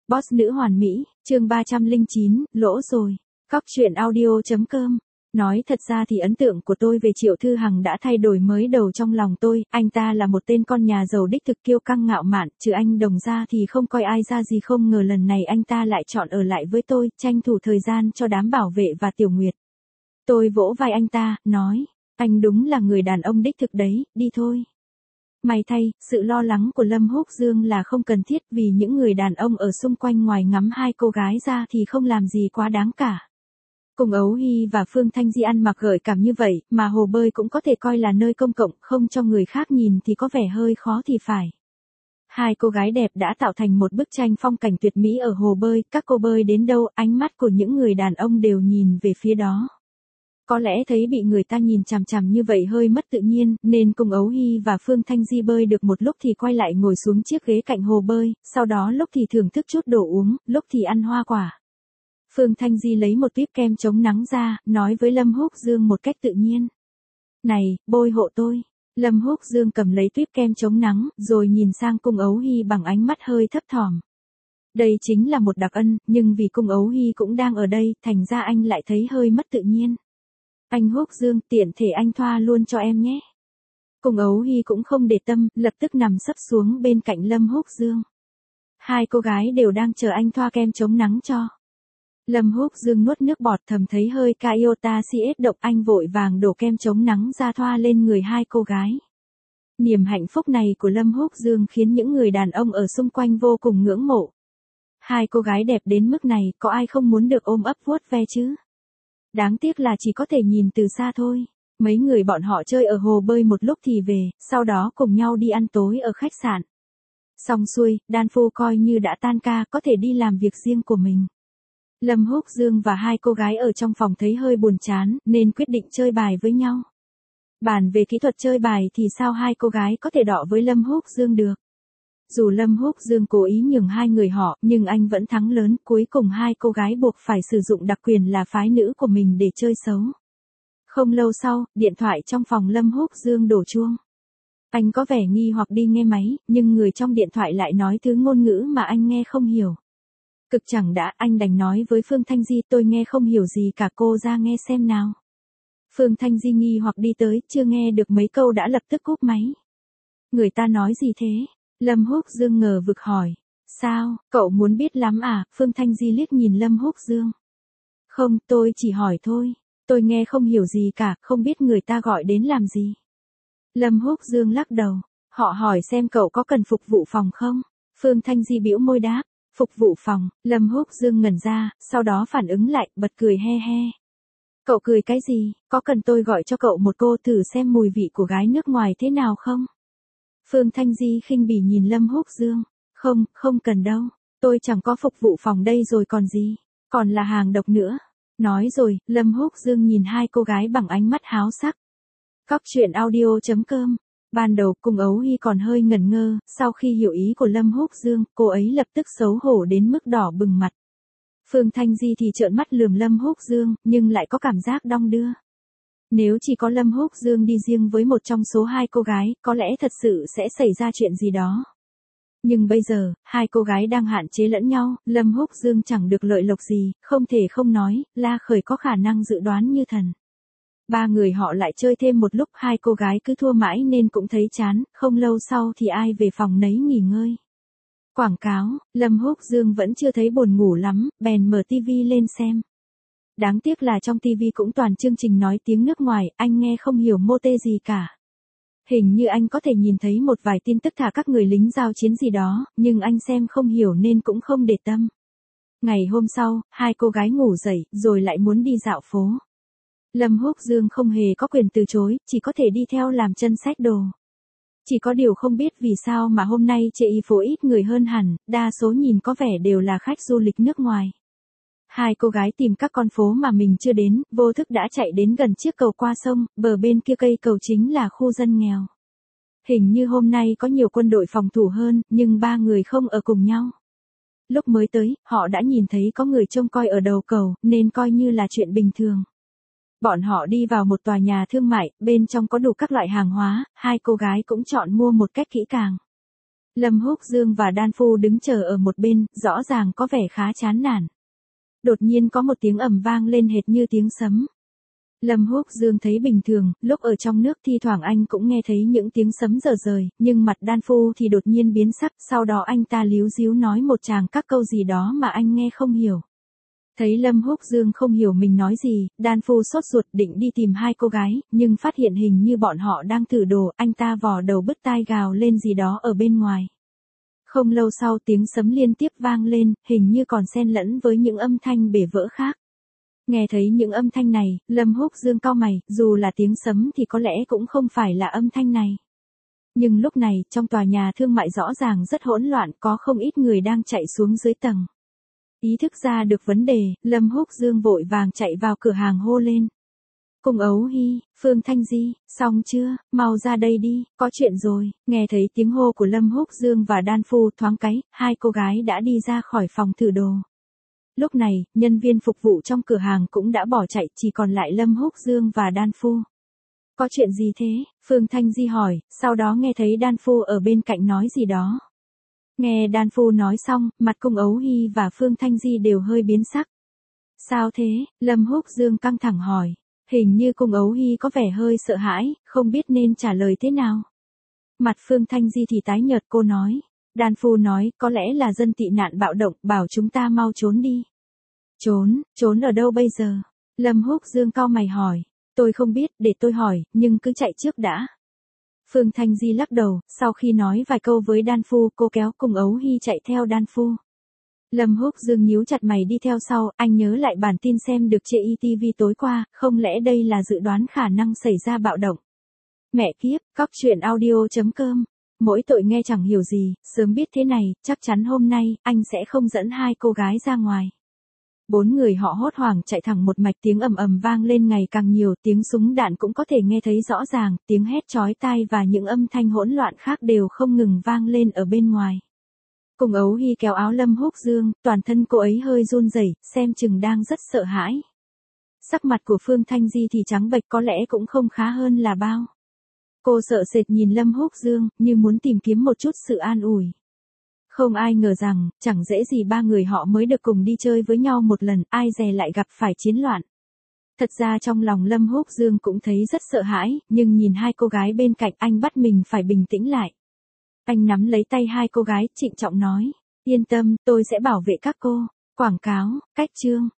Boss nữ hoàn mỹ, chương 309, lỗ rồi. Cóc truyện audio.com. Nói thật ra thì ấn tượng của tôi về Triệu Thư Hằng đã thay đổi mới đầu trong lòng tôi, anh ta là một tên con nhà giàu đích thực kiêu căng ngạo mạn, trừ anh Đồng ra thì không coi ai ra gì, không ngờ lần này anh ta lại chọn ở lại với tôi, tranh thủ thời gian cho đám bảo vệ và Tiểu Nguyệt. Tôi vỗ vai anh ta, nói, anh đúng là người đàn ông đích thực đấy, đi thôi. May thay, sự lo lắng của Lâm Húc Dương là không cần thiết vì những người đàn ông ở xung quanh ngoài ngắm hai cô gái ra thì không làm gì quá đáng cả. Cùng Ấu Hy và Phương Thanh Di ăn mặc gợi cảm như vậy, mà hồ bơi cũng có thể coi là nơi công cộng, không cho người khác nhìn thì có vẻ hơi khó thì phải. Hai cô gái đẹp đã tạo thành một bức tranh phong cảnh tuyệt mỹ ở hồ bơi, các cô bơi đến đâu, ánh mắt của những người đàn ông đều nhìn về phía đó. Có lẽ thấy bị người ta nhìn chằm chằm như vậy hơi mất tự nhiên, nên cùng Ấu Hy và Phương Thanh Di bơi được một lúc thì quay lại ngồi xuống chiếc ghế cạnh hồ bơi, sau đó lúc thì thưởng thức chút đồ uống, lúc thì ăn hoa quả. Phương Thanh Di lấy một tuyếp kem chống nắng ra, nói với Lâm Húc Dương một cách tự nhiên. Này, bôi hộ tôi. Lâm Húc Dương cầm lấy tuyếp kem chống nắng, rồi nhìn sang cung Ấu Hy bằng ánh mắt hơi thấp thỏm. Đây chính là một đặc ân, nhưng vì cung Ấu Hy cũng đang ở đây, thành ra anh lại thấy hơi mất tự nhiên. Anh Húc Dương, tiện thể anh thoa luôn cho em nhé. Cung Ấu Hy cũng không để tâm, lập tức nằm sấp xuống bên cạnh Lâm Húc Dương. Hai cô gái đều đang chờ anh thoa kem chống nắng cho. Lâm Húc Dương nuốt nước bọt, thầm thấy hơi iota CS độc, anh vội vàng đổ kem chống nắng ra thoa lên người hai cô gái. Niềm hạnh phúc này của Lâm Húc Dương khiến những người đàn ông ở xung quanh vô cùng ngưỡng mộ. Hai cô gái đẹp đến mức này, có ai không muốn được ôm ấp vuốt ve chứ? Đáng tiếc là chỉ có thể nhìn từ xa thôi. Mấy người bọn họ chơi ở hồ bơi một lúc thì về, sau đó cùng nhau đi ăn tối ở khách sạn. Xong xuôi, đan phu coi như đã tan ca, có thể đi làm việc riêng của mình. Lâm Húc Dương và hai cô gái ở trong phòng thấy hơi buồn chán, nên quyết định chơi bài với nhau. Bàn về kỹ thuật chơi bài thì sao hai cô gái có thể đọ với Lâm Húc Dương được. Dù Lâm Húc Dương cố ý nhường hai người họ, nhưng anh vẫn thắng lớn, cuối cùng hai cô gái buộc phải sử dụng đặc quyền là phái nữ của mình để chơi xấu. Không lâu sau, điện thoại trong phòng Lâm Húc Dương đổ chuông. Anh có vẻ nghi hoặc đi nghe máy, nhưng người trong điện thoại lại nói thứ ngôn ngữ mà anh nghe không hiểu. Cực chẳng đã, anh đành nói với Phương Thanh Di, tôi nghe không hiểu gì cả, cô ra nghe xem nào. Phương Thanh Di nghi hoặc đi tới, chưa nghe được mấy câu đã lập tức cúp máy. Người ta nói gì thế? Lâm Húc Dương ngờ vực hỏi. Sao, cậu muốn biết lắm à? Phương Thanh Di liếc nhìn Lâm Húc Dương. Không, tôi chỉ hỏi thôi. Tôi nghe không hiểu gì cả, không biết người ta gọi đến làm gì. Lâm Húc Dương lắc đầu. Họ hỏi xem cậu có cần phục vụ phòng không? Phương Thanh Di bĩu môi đáp. Phục vụ phòng. Lâm Húc Dương ngẩn ra, sau đó phản ứng lại, bật cười he he. Cậu cười cái gì? Có cần tôi gọi cho cậu một cô thử xem mùi vị của gái nước ngoài thế nào không? Phương Thanh Di khinh bỉ nhìn Lâm Húc Dương. Không, không cần đâu. Tôi chẳng có phục vụ phòng đây rồi còn gì. Còn là hàng độc nữa. Nói rồi, Lâm Húc Dương nhìn hai cô gái bằng ánh mắt háo sắc. Cóc truyện audio.com. Ban đầu cùng Ấu Hy còn hơi ngần ngơ, sau khi hiểu ý của Lâm Húc Dương, cô ấy lập tức xấu hổ đến mức đỏ bừng mặt. Phương Thanh Di thì trợn mắt lườm Lâm Húc Dương, nhưng lại có cảm giác đong đưa. Nếu chỉ có Lâm Húc Dương đi riêng với một trong số hai cô gái, có lẽ thật sự sẽ xảy ra chuyện gì đó. Nhưng bây giờ, hai cô gái đang hạn chế lẫn nhau, Lâm Húc Dương chẳng được lợi lộc gì, không thể không nói, La Khởi có khả năng dự đoán như thần. Ba người họ lại chơi thêm một lúc, hai cô gái cứ thua mãi nên cũng thấy chán, không lâu sau thì ai về phòng nấy nghỉ ngơi. Quảng cáo, Lâm Húc Dương vẫn chưa thấy buồn ngủ lắm, bèn mở tivi lên xem. Đáng tiếc là trong tivi cũng toàn chương trình nói tiếng nước ngoài, anh nghe không hiểu mô tê gì cả. Hình như anh có thể nhìn thấy một vài tin tức thả các người lính giao chiến gì đó, nhưng anh xem không hiểu nên cũng không để tâm. Ngày hôm sau, hai cô gái ngủ dậy, rồi lại muốn đi dạo phố. Lâm Húc Dương không hề có quyền từ chối, chỉ có thể đi theo làm chân xách đồ. Chỉ có điều không biết vì sao mà hôm nay chợ y phố ít người hơn hẳn, đa số nhìn có vẻ đều là khách du lịch nước ngoài. Hai cô gái tìm các con phố mà mình chưa đến, vô thức đã chạy đến gần chiếc cầu qua sông, bờ bên kia cây cầu chính là khu dân nghèo. Hình như hôm nay có nhiều quân đội phòng thủ hơn, nhưng ba người không ở cùng nhau. Lúc mới tới, họ đã nhìn thấy có người trông coi ở đầu cầu, nên coi như là chuyện bình thường. Bọn họ đi vào một tòa nhà thương mại, bên trong có đủ các loại hàng hóa, hai cô gái cũng chọn mua một cách kỹ càng. Lâm Húc Dương và Đan Phu đứng chờ ở một bên, rõ ràng có vẻ khá chán nản. Đột nhiên có một tiếng ầm vang lên hệt như tiếng sấm. Lâm Húc Dương thấy bình thường, lúc ở trong nước thi thoảng anh cũng nghe thấy những tiếng sấm rờ rời, nhưng mặt Đan Phu thì đột nhiên biến sắc, sau đó anh ta líu díu nói một tràng các câu gì đó mà anh nghe không hiểu. Thấy Lâm Húc Dương không hiểu mình nói gì, Đan Phu sốt ruột định đi tìm hai cô gái, nhưng phát hiện hình như bọn họ đang thử đồ, anh ta vò đầu bứt tai gào lên gì đó ở bên ngoài. Không lâu sau tiếng sấm liên tiếp vang lên, hình như còn xen lẫn với những âm thanh bể vỡ khác. Nghe thấy những âm thanh này, Lâm Húc Dương cau mày, dù là tiếng sấm thì có lẽ cũng không phải là âm thanh này. Nhưng lúc này, trong tòa nhà thương mại rõ ràng rất hỗn loạn, có không ít người đang chạy xuống dưới tầng. Ý thức ra được vấn đề, Lâm Húc Dương vội vàng chạy vào cửa hàng hô lên. Cung Ấu Hy, Phương Thanh Di, xong chưa, mau ra đây đi, có chuyện rồi. Nghe thấy tiếng hô của Lâm Húc Dương và Đan Phu thoáng cái, hai cô gái đã đi ra khỏi phòng thử đồ. Lúc này, nhân viên phục vụ trong cửa hàng cũng đã bỏ chạy, chỉ còn lại Lâm Húc Dương và Đan Phu. Có chuyện gì thế? Phương Thanh Di hỏi, sau đó nghe thấy Đan Phu ở bên cạnh nói gì đó. Nghe Đan Phu nói xong, mặt Cung Ấu Hy và Phương Thanh Di đều hơi biến sắc. Sao thế? Lâm Húc Dương căng thẳng hỏi. Hình như Cung Ấu Hy có vẻ hơi sợ hãi, không biết nên trả lời thế nào. Mặt Phương Thanh Di thì tái nhợt, cô nói. Đan Phu nói, có lẽ là dân tị nạn bạo động, bảo chúng ta mau trốn đi. Trốn ở đâu bây giờ? Lâm Húc Dương cau mày hỏi. Tôi không biết, để tôi hỏi, nhưng cứ chạy trước đã. Phương Thanh Di lắc đầu, sau khi nói vài câu với Đan Phu, cô kéo Cung Ấu Hy chạy theo Đan Phu. Lâm Húc Dương nhíu chặt mày đi theo sau, anh nhớ lại bản tin xem được trên ETV tối qua, không lẽ đây là dự đoán khả năng xảy ra bạo động. Mẹ kiếp, cóc truyện audio.com. Mỗi tội nghe chẳng hiểu gì, sớm biết thế này, chắc chắn hôm nay, anh sẽ không dẫn hai cô gái ra ngoài. Bốn người họ hốt hoảng chạy thẳng một mạch, tiếng ầm ầm vang lên ngày càng nhiều, tiếng súng đạn cũng có thể nghe thấy rõ ràng, tiếng hét chói tai và những âm thanh hỗn loạn khác đều không ngừng vang lên ở bên ngoài. Cung Ấu Hy kéo áo Lâm Húc Dương, toàn thân cô ấy hơi run rẩy, xem chừng đang rất sợ hãi. Sắc mặt của Phương Thanh Di thì trắng bệch, có lẽ cũng không khá hơn là bao. Cô sợ sệt nhìn Lâm Húc Dương, như muốn tìm kiếm một chút sự an ủi. Không ai ngờ rằng, chẳng dễ gì ba người họ mới được cùng đi chơi với nhau một lần, ai dè lại gặp phải chiến loạn. Thật ra trong lòng Lâm Húc Dương cũng thấy rất sợ hãi, nhưng nhìn hai cô gái bên cạnh anh bắt mình phải bình tĩnh lại. Anh nắm lấy tay hai cô gái, trịnh trọng nói, yên tâm, tôi sẽ bảo vệ các cô. Quảng cáo, cách chương.